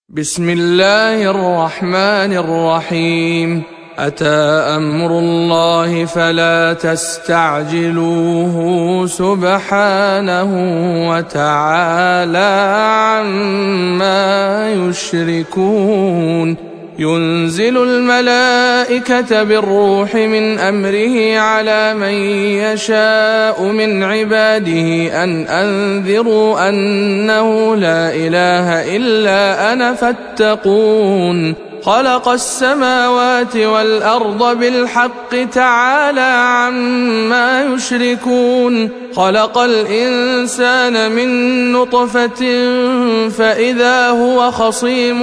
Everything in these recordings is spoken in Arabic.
بسم الله الرحمن الرحيم. أتى أمر الله فلا تستعجلوه سبحانه وتعالى عما يشركون. ينزل الملائكة بالروح من أمره على من يشاء من عباده أن أنذروا أنه لا إله إلا أنا فاتقون. خلق السماوات والأرض بالحق تعالى عما يشركون. خلق الإنسان من نطفة فإذا هو خصيم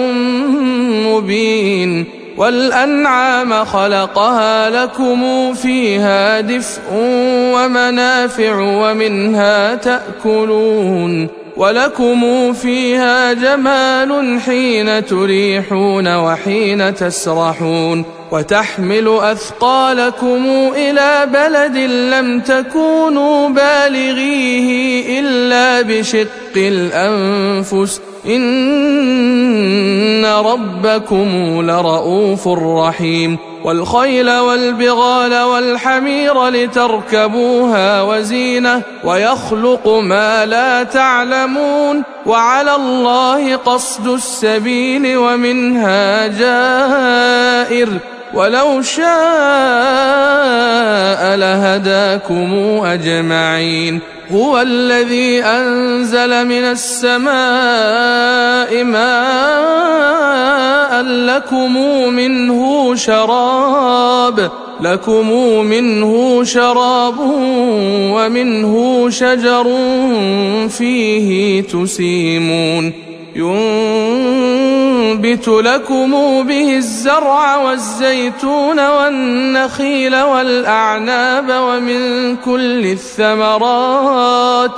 مبين. والأنعام خلقها لكم فيها دفء ومنافع ومنها تأكلون. ولكم فيها جمال حين تريحون وحين تسرحون. وتحمل أثقالكم إلى بلد لم تكونوا بالغيه إلا بشق الأنفس إن ربكم لرؤوف رحيم. والخيل والبغال والحمير لتركبوها وزينة ويخلق ما لا تعلمون. وعلى الله قصد السبيل ومنها جائر ولو شاء لهداكم أجمعين. هو الذي أنزل من السماء ماء لكم منه شراب ومنه شجر فيه تسيمون. ينبت لكم به الزرع والزيتون والنخيل والأعناب ومن كل الثمرات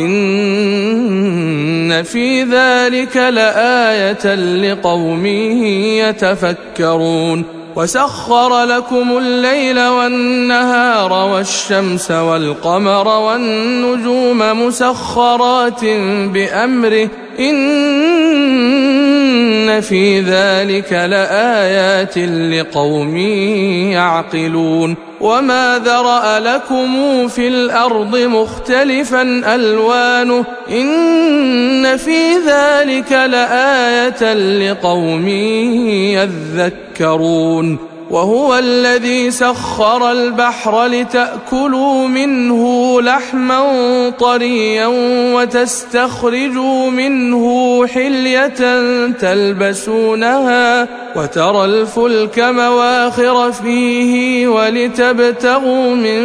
إن في ذلك لآية لقوم يتفكرون. وسخر لكم الليل والنهار والشمس والقمر والنجوم مسخرات بأمره إن في ذلك لآيات لقوم يعقلون. وما ذرأ لكم في الأرض مختلفا ألوانه إن في ذلك لآية لقوم يذكرون. وهو الذي سخر البحر لتأكلوا منه لحما طريا وتستخرجوا منه حلية تلبسونها وترى الفلك مواخر فيه ولتبتغوا من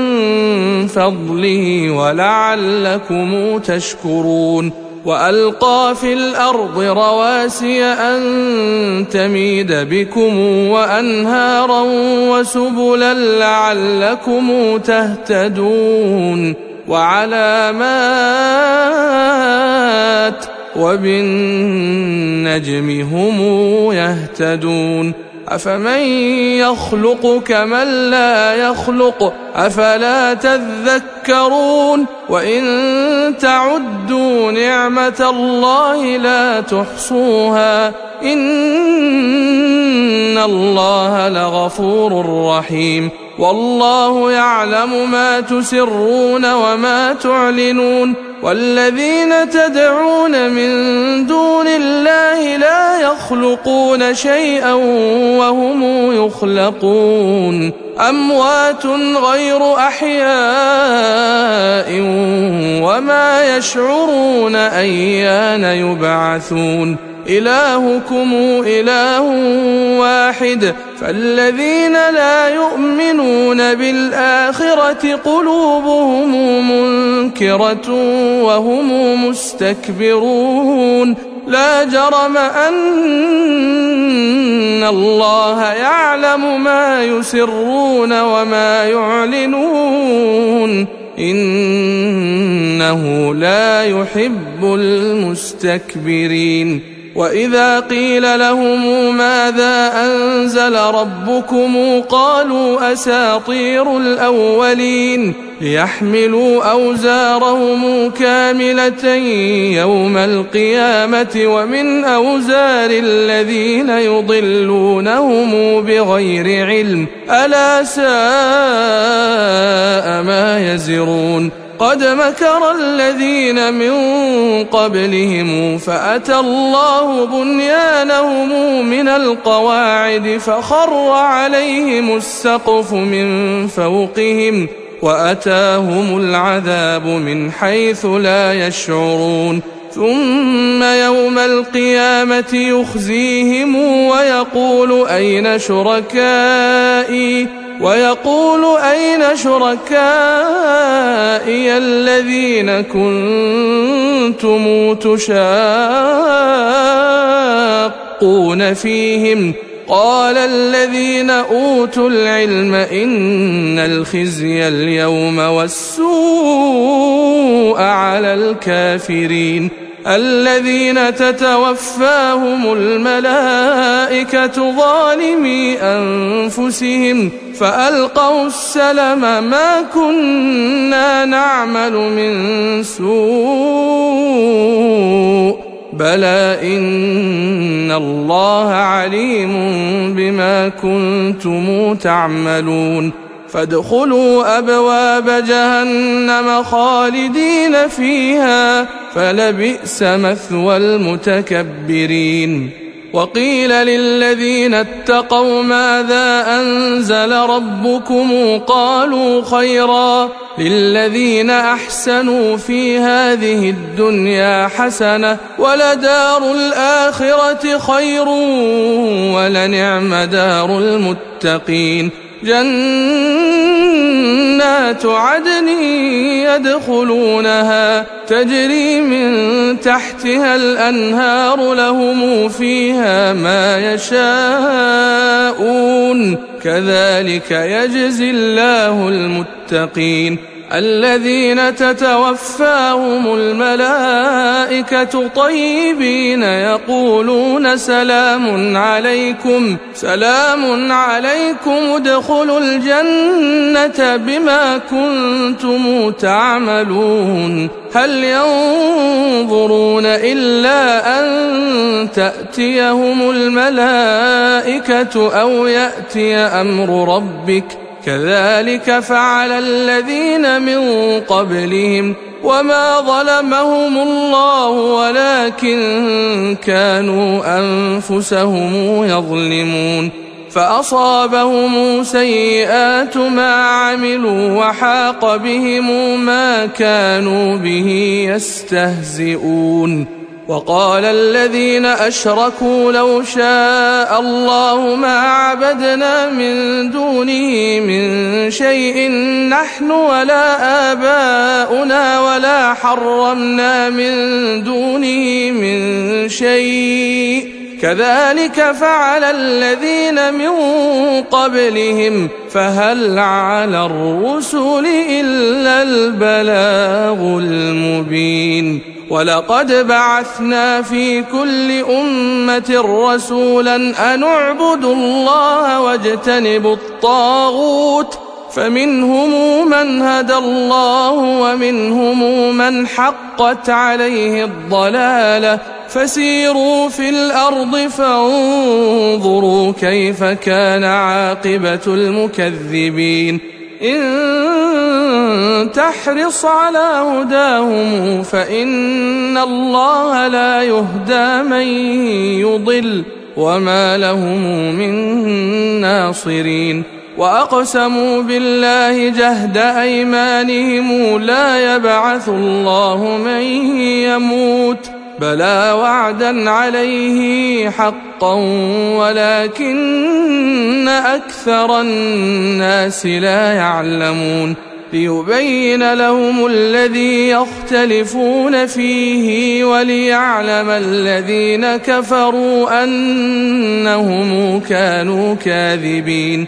فضله ولعلكم تشكرون. وألقى في الأرض رواسي أن تميد بكم وأنهارا وسبلا لعلكم تهتدون. وعلامات وبالنجم هم يهتدون. أفمن يخلق كمن لا يخلق أفلا تذكرون. وإن تعدوا نعمة الله لا تحصوها إن الله لغفور رحيم. والله يعلم ما تسرون وما تعلنون. والذين تدعون من دون الله لا يخلقون شيئا وهم يخلقون. أموات غير أحياء وما يشعرون أيان يبعثون. إلهكم إله واحد فالذين لا يؤمنون بالآخرة قلوبهم منكرة وهم مستكبرون. لا جرم أن الله يعلم ما يسرون وما يعلنون إنه لا يحب المستكبرين. وإذا قيل لهم ماذا أنزل ربكم قالوا أساطير الأولين ليحملوا أوزارهم كاملة يوم القيامة ومن أوزار الذين يضلونهم بغير علم ألا ساء ما يزرون قد مكر الذين من قبلهم فأتى الله بنيانهم من القواعد فخر عليهم السقف من فوقهم وأتاهم العذاب من حيث لا يشعرون ثم يوم القيامة يخزيهم ويقول أين شركائي الذين كنتم تشاقون فيهم قال الذين أوتوا العلم إن الخزي اليوم والسوء على الكافرين الذين تتوفاهم الملائكة ظالمي أنفسهم فألقوا السلم ما كنا نعمل من سوء بلى إن الله عليم بما كنتم تعملون فادخلوا أبواب جهنم خالدين فيها فلبئس مثوى المتكبرين وقيل للذين اتقوا ماذا أنزل ربكم قالوا خيرا للذين أحسنوا في هذه الدنيا حسنة ولدار الآخرة خير ولنعم دار المتقين جنات عدن يدخلونها تجري من تحتها الأنهار لهم فيها ما يشاءون كذلك يجزي الله المتقين الذين تتوفاهم الملائكة طيبين يقولون سلام عليكم ادخلوا الجنة بما كنتم تعملون هل ينظرون إلا أن تأتيهم الملائكة أو يأتي أمر ربك كذلك فعل الذين من قبلهم وما ظلمهم الله ولكن كانوا أنفسهم يظلمون فأصابهم سيئات ما عملوا وحاق بهم ما كانوا به يستهزئون وقال الذين أشركوا لو شاء الله ما عبدنا من دونه من شيء نحن ولا آباؤنا ولا حرمنا من دونه من شيء كذلك فعل الذين من قبلهم فهل على الرسل إلا البلاغ المبين ولقد بعثنا في كل أمة رسولا أن اعبدوا الله واجتنبوا الطاغوت فمنهم من هدى الله ومنهم من حقت عليه الضلالة فسيروا في الأرض فانظروا كيف كان عاقبة المكذبين إن تحرص على هداهم فإن الله لا يهدى من يضل وما لهم من ناصرين وأقسموا بالله جهد أيمانهم لا يبعث الله من يموت بلى وعدا عليه حقا ولكن أكثر الناس لا يعلمون ليبين لهم الذي يختلفون فيه وليعلم الذين كفروا أنهم كانوا كاذبين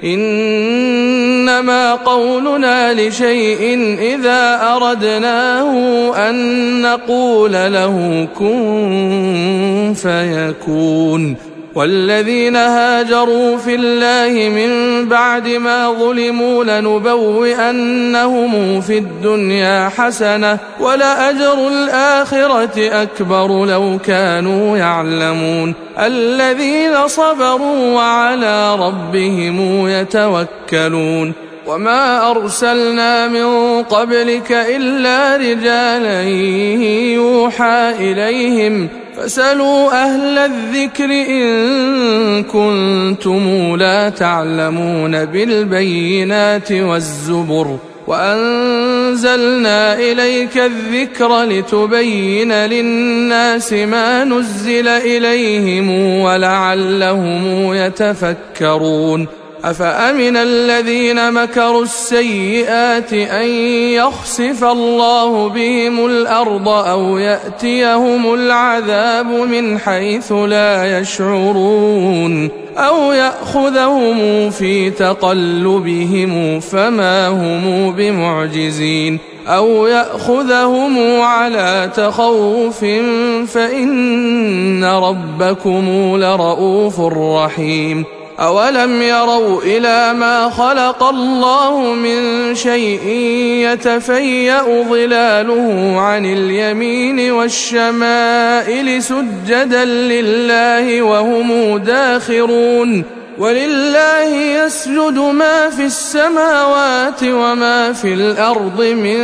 إنما قولنا لشيء إذا أردناه أن نقول له كن فيكون. والذين هاجروا في الله من بعد ما ظلموا لنبوئنهم في الدنيا حسنة ولأجر الآخرة أكبر لو كانوا يعلمون. الذين صبروا وعلى ربهم يتوكلون. وما أرسلنا من قبلك إلا رجالا يوحى إليهم فاسألوا أهل الذكر إن كنتم لا تعلمون بالبينات والزبر وأنزلنا إليك الذكر لتبين للناس ما نزل إليهم ولعلهم يتفكرون. أفأمن الذين مكروا السيئات أن يخسف الله بهم الأرض أو يأتيهم العذاب من حيث لا يشعرون أو يأخذهم في تقلبهم فما هم بمعجزين أو يأخذهم على تخوف فإن ربكم لرؤوف رحيم. أولم يروا إلى ما خلق الله من شيء يتفيأ ظلاله عن اليمين والشمائل سجدا لله وهم داخرون. ولله يسجد ما في السماوات وما في الأرض من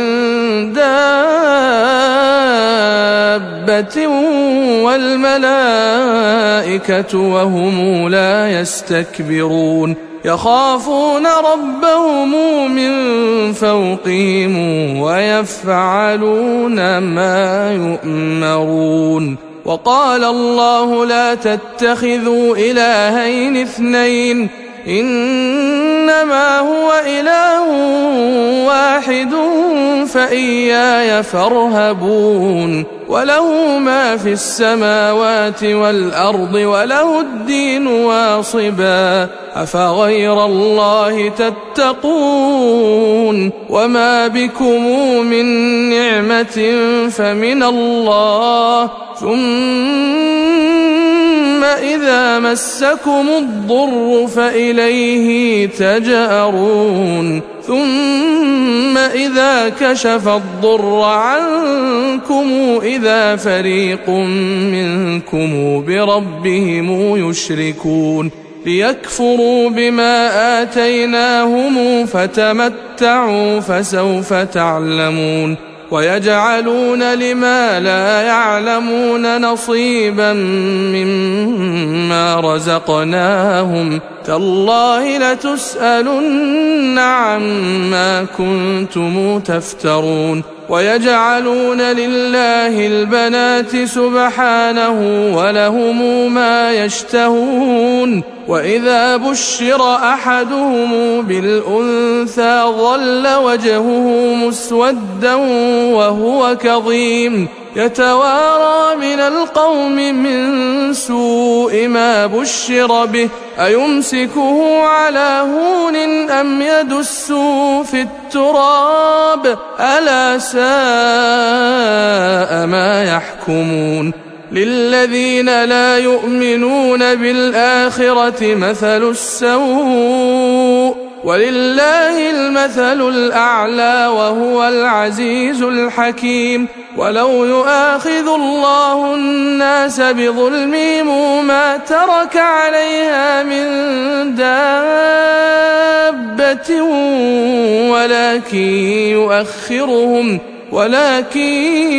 دابة والملائكة وهم لا يستكبرون يخافون ربهم من فوقهم ويفعلون ما يؤمرون. وقال الله لا تتخذوا إلهين اثنين إنما هو إله واحد فإياي فارهبون. وله ما في السماوات والأرض وله الدين واصبا أفغير الله تتقون. وما بكم من نعمة فمن الله ثم إذا مسكم الضر فإليه تجأرون ثم إذا كشف الضر عنكم إذا فريق منكم بربهم يشركون ليكفروا بما آتيناهم فتمتعوا فسوف تعلمون. ويجعلون لما لا يعلمون نصيبا مما رزقناهم تالله لتسألن عما كنتم تفترون. ويجعلون لله البنات سبحانه ولهم ما يشتهون. وإذا بشر أحدهم بالأنثى ظل وجهه مسودا وهو كظيم يتوارى من القوم من سوء ما بشر به أيمسكه على هون أم يدسه في التراب ألا ساء ما يحكمون. للذين لا يؤمنون بالآخرة مثل السوء ولله المثل الأعلى وهو العزيز الحكيم. ولو يؤاخذ الله الناس بظلمهم ما ترك عليها من دابة ولكن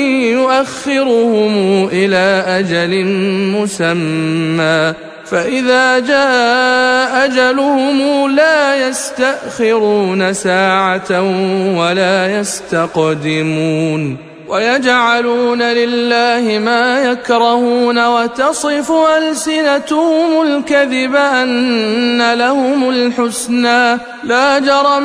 يؤخرهم إلى أجل مسمى فإذا جاء أجلهم لا يستأخرون ساعة ولا يستقدمون. ويجعلون لله ما يكرهون وتصف ألسنتهم الكذب أن لهم الحسنى لا جرم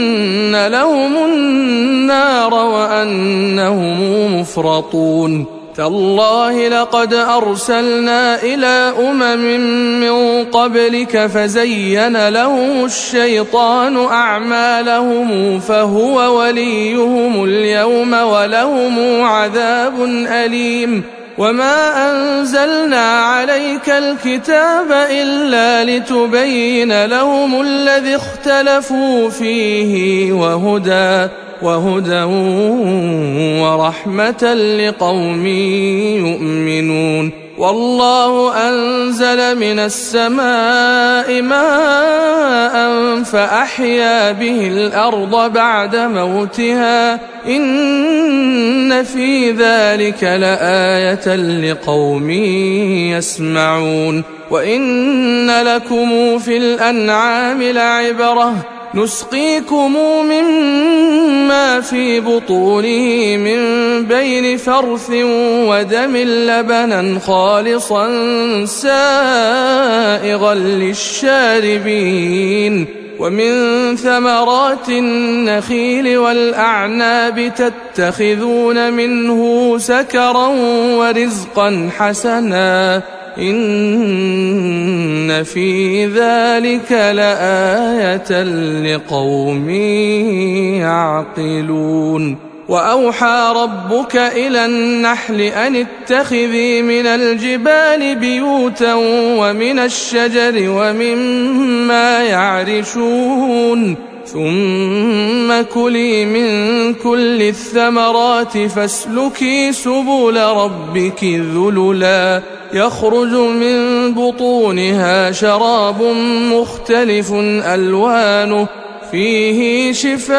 أن لهم النار وأنهم مفرطون. تالله لقد أرسلنا إلى من قبلك فزين لهم الشيطان أعمالهم فهو وليهم اليوم ولهم عذاب أليم وما أنزلنا عليك الكتاب إلا لتبين لهم الذي اختلفوا فيه وهدى ورحمة لقوم يؤمنون والله أنزل من السماء ماء فأحيا به الأرض بعد موتها إن في ذلك لآية لقوم يسمعون وإن لكم في الأنعام لعبرة نسقيكم مما في بطونه من بين فرث ودم لبنا خالصا سائغا للشاربين ومن ثمرات النخيل والأعناب تتخذون منه سكرا ورزقا حسنا إن في ذلك لآية لقوم يعقلون وأوحى ربك إلى النحل أن اتخذي من الجبال بيوتا ومن الشجر ومما يعرشون ثم كلي من كل الثمرات فاسلكي سبل ربك ذللا يخرج من بطونها شراب مختلف ألوانه فيه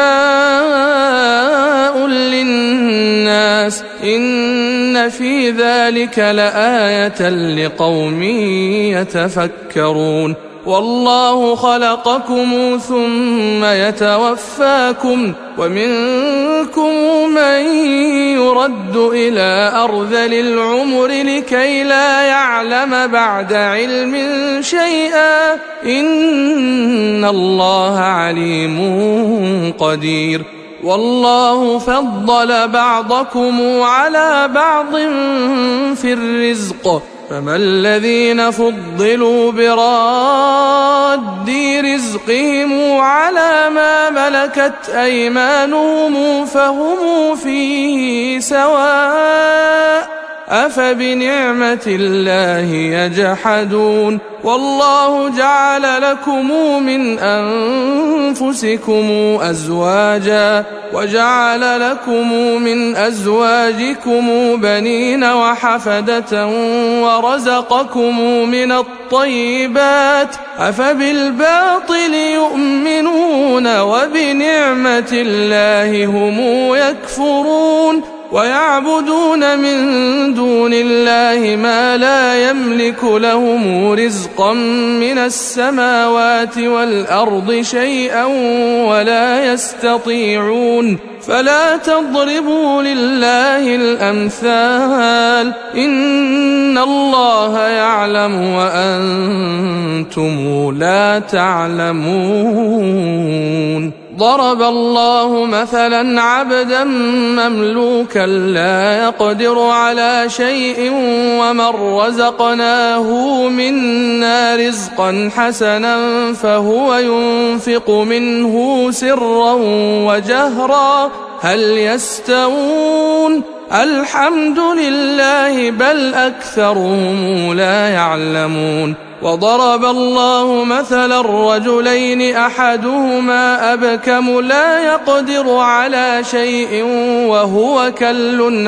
شفاء للناس إن في ذلك لآية لقوم يتفكرون والله خلقكم ثم يتوفاكم ومنكم من يرد إلى أرذل العمر لكي لا يعلم بعد علم شيئا إن الله عليم قدير والله فضل بعضكم على بعض في الرزق فما الذين فضلوا براد رزقهم على ما ملكت أيمانهم فهم فيه سواء أفبنعمة الله يجحدون والله جعل لكم من أنفسكم أزواجا وجعل لكم من أزواجكم بنين وحفدة ورزقكم من الطيبات أفبالباطل يؤمنون وبنعمة الله هم يكفرون ويعبدون من دون الله ما لا يملك لهم رزقا من السماوات والأرض شيئا ولا يستطيعون فلا تضربوا لله الأمثال إن الله يعلم وأنتم لا تعلمون ضرب الله مثلا عبدا مملوكا لا يقدر على شيء ومن رزقناه منا رزقا حسنا فهو ينفق منه سرا وجهرا هل يستوون الحمد لله بل أكثرهم لا يعلمون وضرب الله مثلا رجلين أحدهما أبكم لا يقدر على شيء وهو كل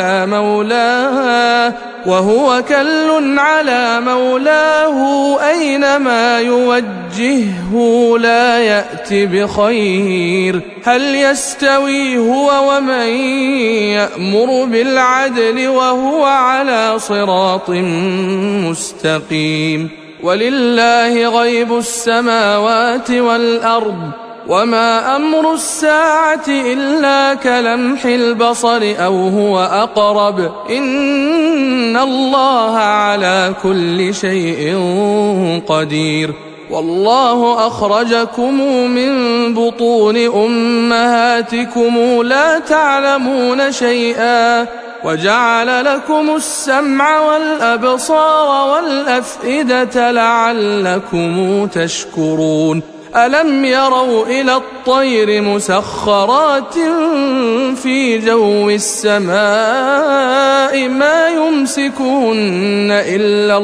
على مولاه أينما يوجهه لا يأتي بخير هل يستوي هو ومن يأمر بالعدل وهو على صراط مستقيم ولله غيب السماوات والأرض وما أمر الساعة إلا كلمح البصر أو هو أقرب إن الله على كل شيء قدير والله أخرجكم من بطون أمهاتكم لا تعلمون شيئا وجعل لكم السمع والأبصار والأفئدة لعلكم تشكرون ألم يروا إلى الطير مسخرات في جو السماء ما يمسكهن إلا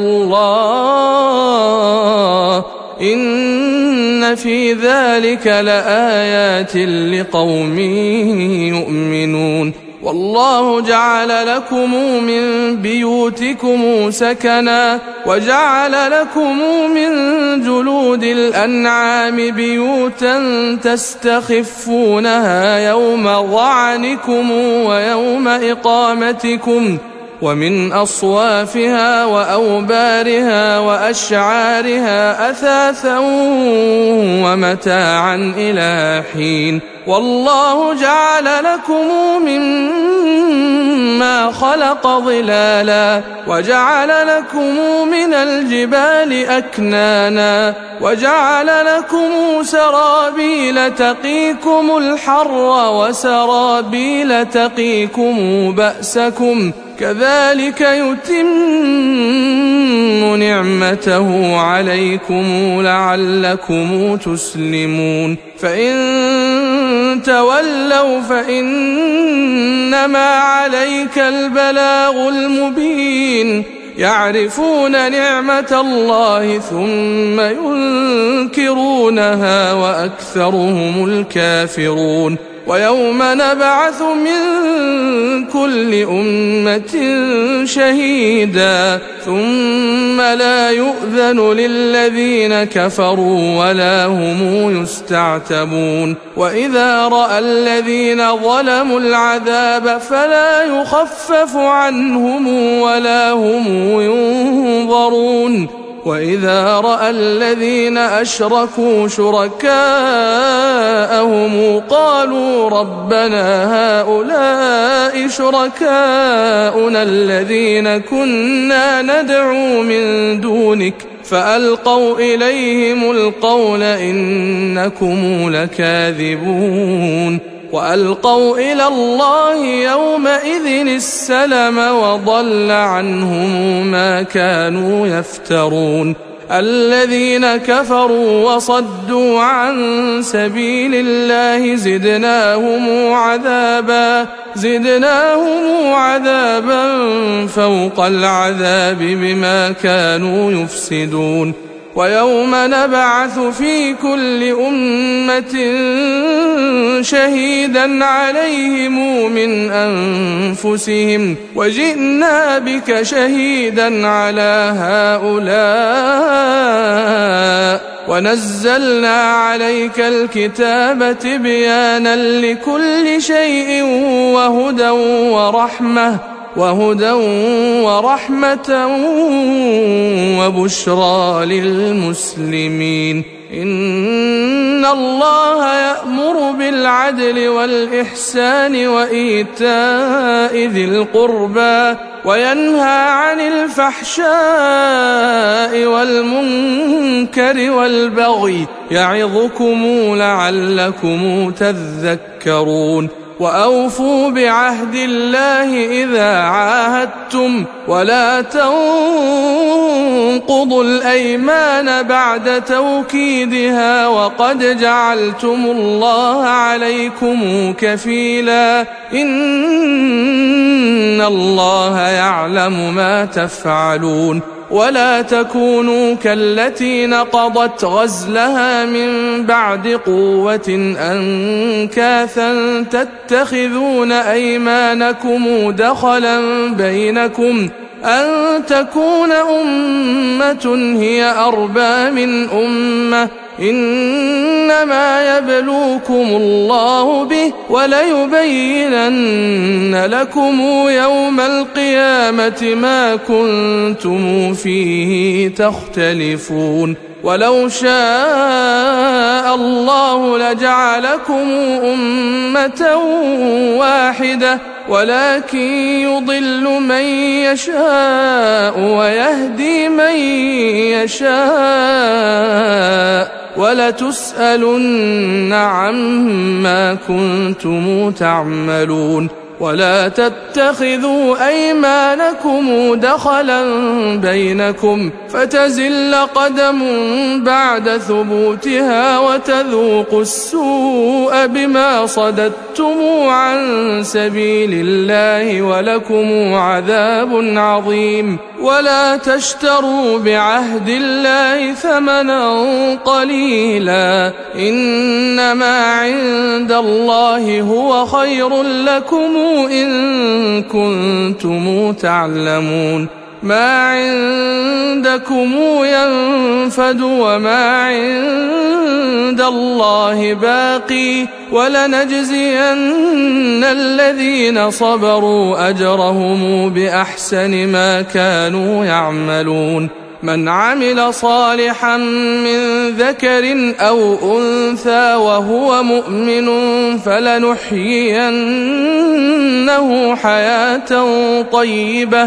الله إن في ذلك لآيات لقوم يؤمنون والله جعل لكم من بيوتكم سكنا وجعل لكم من جلود الأنعام بيوتا تستخفونها يوم ظعنكم ويوم إقامتكم ومن أصوافها وأوبارها وأشعارها أثاثا ومتاعا إلى حين والله جعل لكم مما خلق ظلالا وجعل لكم من الجبال أكنانا وجعل لكم سرابيل تقيكم الحر وسرابيل تقيكم بأسكم كذلك يتم نعمته عليكم لعلكم تسلمون فإن تولوا فإنما عليك البلاغ المبين يعرفون نعمة الله ثم ينكرونها وأكثرهم الكافرون ويوم نبعث من كل أمة شهيدا ثم لا يؤذن للذين كفروا ولا هم يستعتبون وإذا رأى الذين ظلموا العذاب فلا يخفف عنهم ولا هم ينظرون وإذا رأى الذين أشركوا شركاءهم قالوا ربنا هؤلاء شركاؤنا الذين كنا ندعو من دونك فألقوا إليهم القول إنكم لكاذبون وألقوا إلى الله يومئذ السلم وضل عنهم ما كانوا يفترون الذين كفروا وصدوا عن سبيل الله زدناهم عذابا فوق العذاب بما كانوا يفسدون ويوم نبعث في كل أمة شهيدا عليهم من أنفسهم وجئنا بك شهيدا على هؤلاء ونزلنا عليك الكتاب تبيانا لكل شيء وهدى ورحمة وبشرى للمسلمين إن الله يأمر بالعدل والإحسان وإيتاء ذي القربى وينهى عن الفحشاء والمنكر والبغي يعظكم لعلكم تذكرون وأوفوا بعهد الله إذا عاهدتم ولا تنقضوا الأيمان بعد توكيدها وقد جعلتم الله عليكم كفيلا إن الله يعلم ما تفعلون ولا تكونوا كالتي نقضت غزلها من بعد قوة أنكاثا تتخذون أيمانكم دخلا بينكم أن تكون أمة هي أربى من أمة إنما يبلوكم الله به وليبينن لكم يوم القيامة ما كنتم فيه تختلفون ولو شاء الله لجعلكم أمة واحدة ولكن يضل من يشاء ويهدي من يشاء ولتسألن عما كنتم تعملون ولا تتخذوا أيمانكم دخلا بينكم فتزل قدم بعد ثبوتها وتذوقوا السوء بما صددتم عن سبيل الله ولكم عذاب عظيم. ولا تشتروا بعهد الله ثمنا قليلا إنما عند الله هو خير لكم إن كنتم تعلمون. ما عندكم ينفد وما عند الله باقي ولنجزين الذين صبروا أجرهم بأحسن ما كانوا يعملون. من عمل صالحا من ذكر أو أنثى وهو مؤمن فلنحيينه حياة طيبة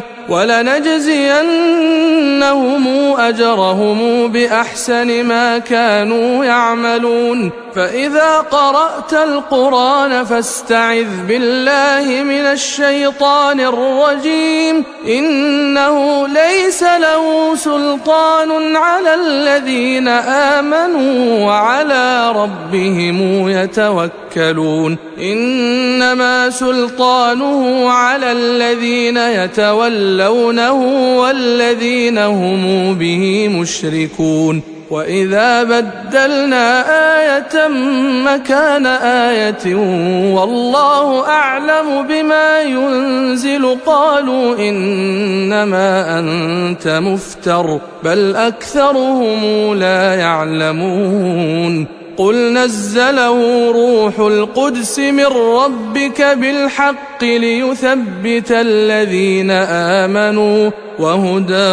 ولنجزينهم أجرهم بأحسن ما كانوا يعملون. فإذا قرأت القرآن فاستعذ بالله من الشيطان الرجيم إنه ليس له سلطان على الذين آمنوا وعلى ربهم يتوكلون. إنما سلطانه على الذين يتولونه والذين هم به مشركون. وإذا بدلنا آية مكان آية والله أعلم بما ينزل قالوا إنما أنت مفتر بل أكثرهم لا يعلمون. قل نزله روح القدس من ربك بالحق ليثبت الذين آمنوا وهدى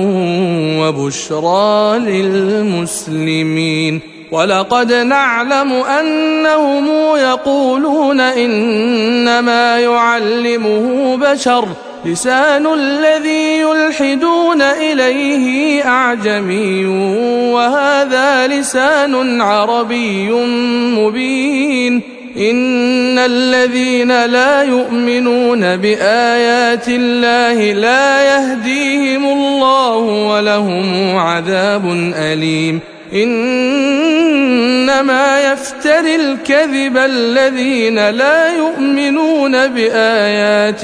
وبشرى للمسلمين. ولقد نعلم أنهم يقولون إنما يعلمه بشر لسان الذي يلحدون إليه أعجمي وهذا لسان عربي مبين. إن الذين لا يؤمنون بآيات الله لا يهديهم الله ولهم عذاب أليم. إنما يفتري الكذب الذين لا يؤمنون بآيات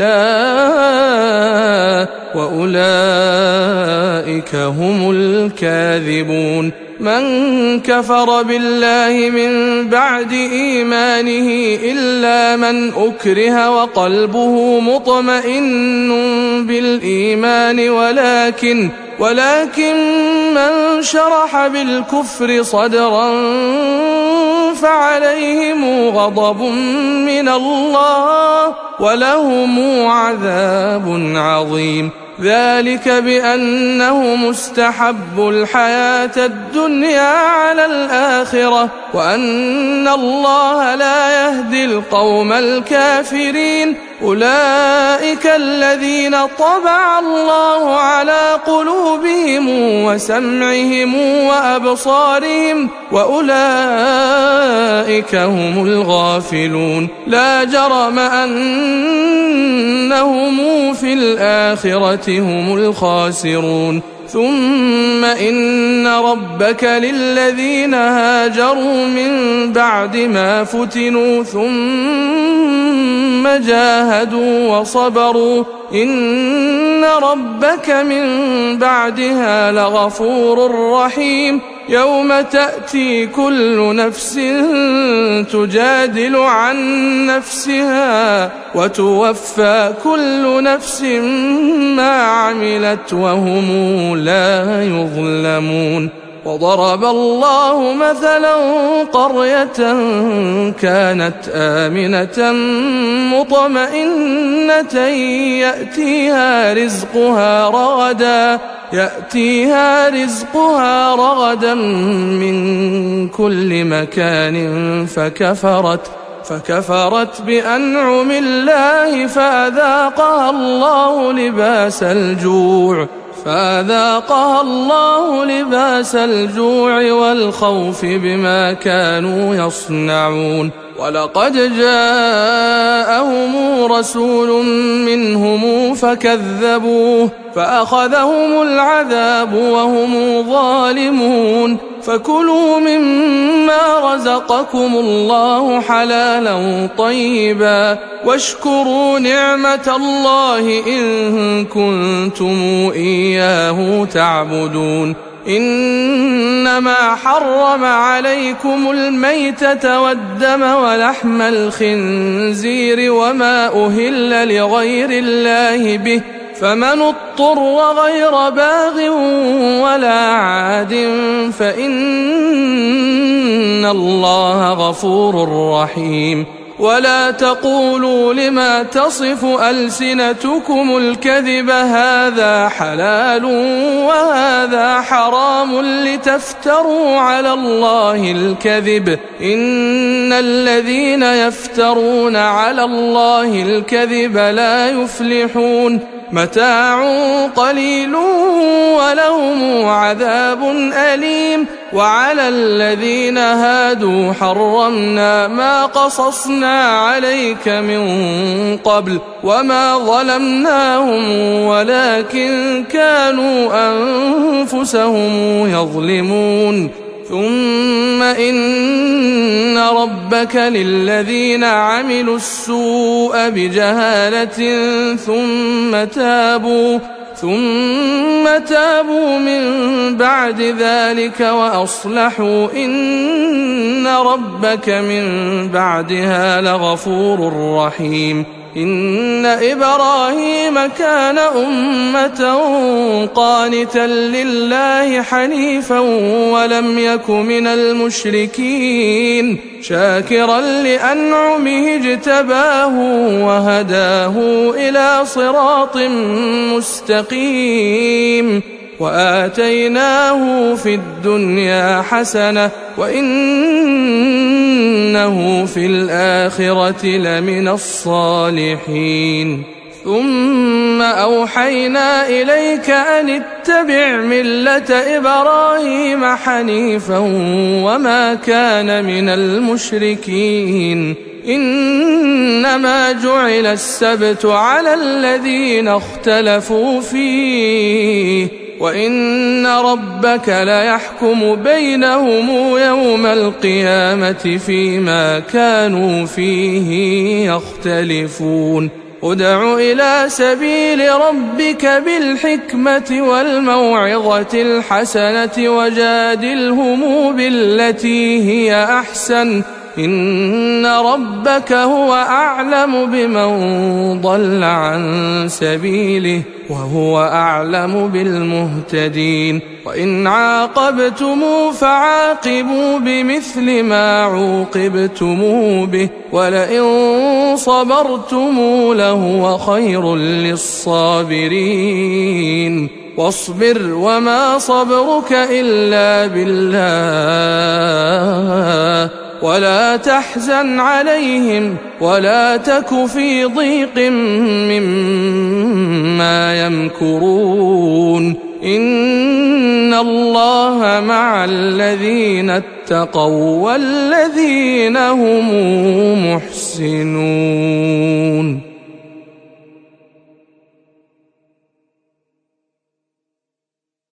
الله وأولئك هم الكاذبون. من كفر بالله من بعد إيمانه إلا من أكره وقلبه مطمئن بالإيمان ولكن من شرح بالكفر صدرا فعليهم غضب من الله ولهم عذاب عظيم. ذلك بأنهم استحبوا الحياة الدنيا على الآخرة وأن الله لا يهدي القوم الكافرين. أولئك الذين طبع الله على قلوبهم وسمعهم وأبصارهم وأولئك هم الغافلون. لا جرم أنهم في الآخرة هم الخاسرون. ثم إن ربك للذين هاجروا من بعد ما فتنوا ثم جاهدوا وصبروا إن ربك من بعدها لغفور رحيم. يوم تأتي كل نفس تجادل عن نفسها وتوفى كل نفس ما عملت وهم لا يظلمون. وضرب الله مثلا قرية كانت آمنة مطمئنة يأتيها رزقها رغدا من كل مكان فكفرت بأنعم الله فأذاقها الله لباس الجوع والخوف بما كانوا يصنعون. ولقد جاءهم رسول منهم فكذبوه فأخذهم العذاب وهم ظالمون فكلوا مما رزقكم الله حلالا طيبا واشكروا نعمة الله إن كنتم إياه تعبدون إنما حرم عليكم الميتة والدم ولحم الخنزير وما أهل لغير الله به فمن اضطر غير باغ ولا عاد فإن الله غفور رحيم ولا تقولوا لما تصف ألسنتكم الكذب هذا حلال وهذا حرام لتفتروا على الله الكذب إن الذين يفترون على الله الكذب لا يفلحون متاع قليل ولهم عذاب أليم وعلى الذين هادوا حرمنا ما قصصنا عليك من قبل وما ظلمناهم ولكن كانوا أنفسهم يظلمون ثم إن ربك للذين عملوا السوء بجهالة ثم تابوا من بعد ذلك وأصلحوا إن ربك من بعدها لغفور رحيم إن إبراهيم كان أمة قانتا لله حنيفا ولم يك من المشركين شاكرا لأنعمه اجتباه وهداه إلى صراط مستقيم وآتيناه في الدنيا حسنة وإنه في الآخرة لمن الصالحين ثم أوحينا إليك أن اتبع ملة إبراهيم حنيفا وما كان من المشركين إنما جعل السبت على الذين اختلفوا فيه وإن ربك ليحكم بينهم يوم القيامة فيما كانوا فيه يختلفون ادع إلى سبيل ربك بالحكمة والموعظة الحسنة وجادلهم بالتي هي أحسن إن ربك هو أعلم بمن ضل عن سبيله وهو أعلم بالمهتدين وإن عاقبتم فعاقبوا بمثل ما عوقبتم به ولئن صبرتم لهو خير للصابرين واصبر وما صبرك إلا بالله ولا تحزن عليهم ولا تك في ضيق مما يمكرون إن الله مع الذين اتقوا والذين هم محسنون.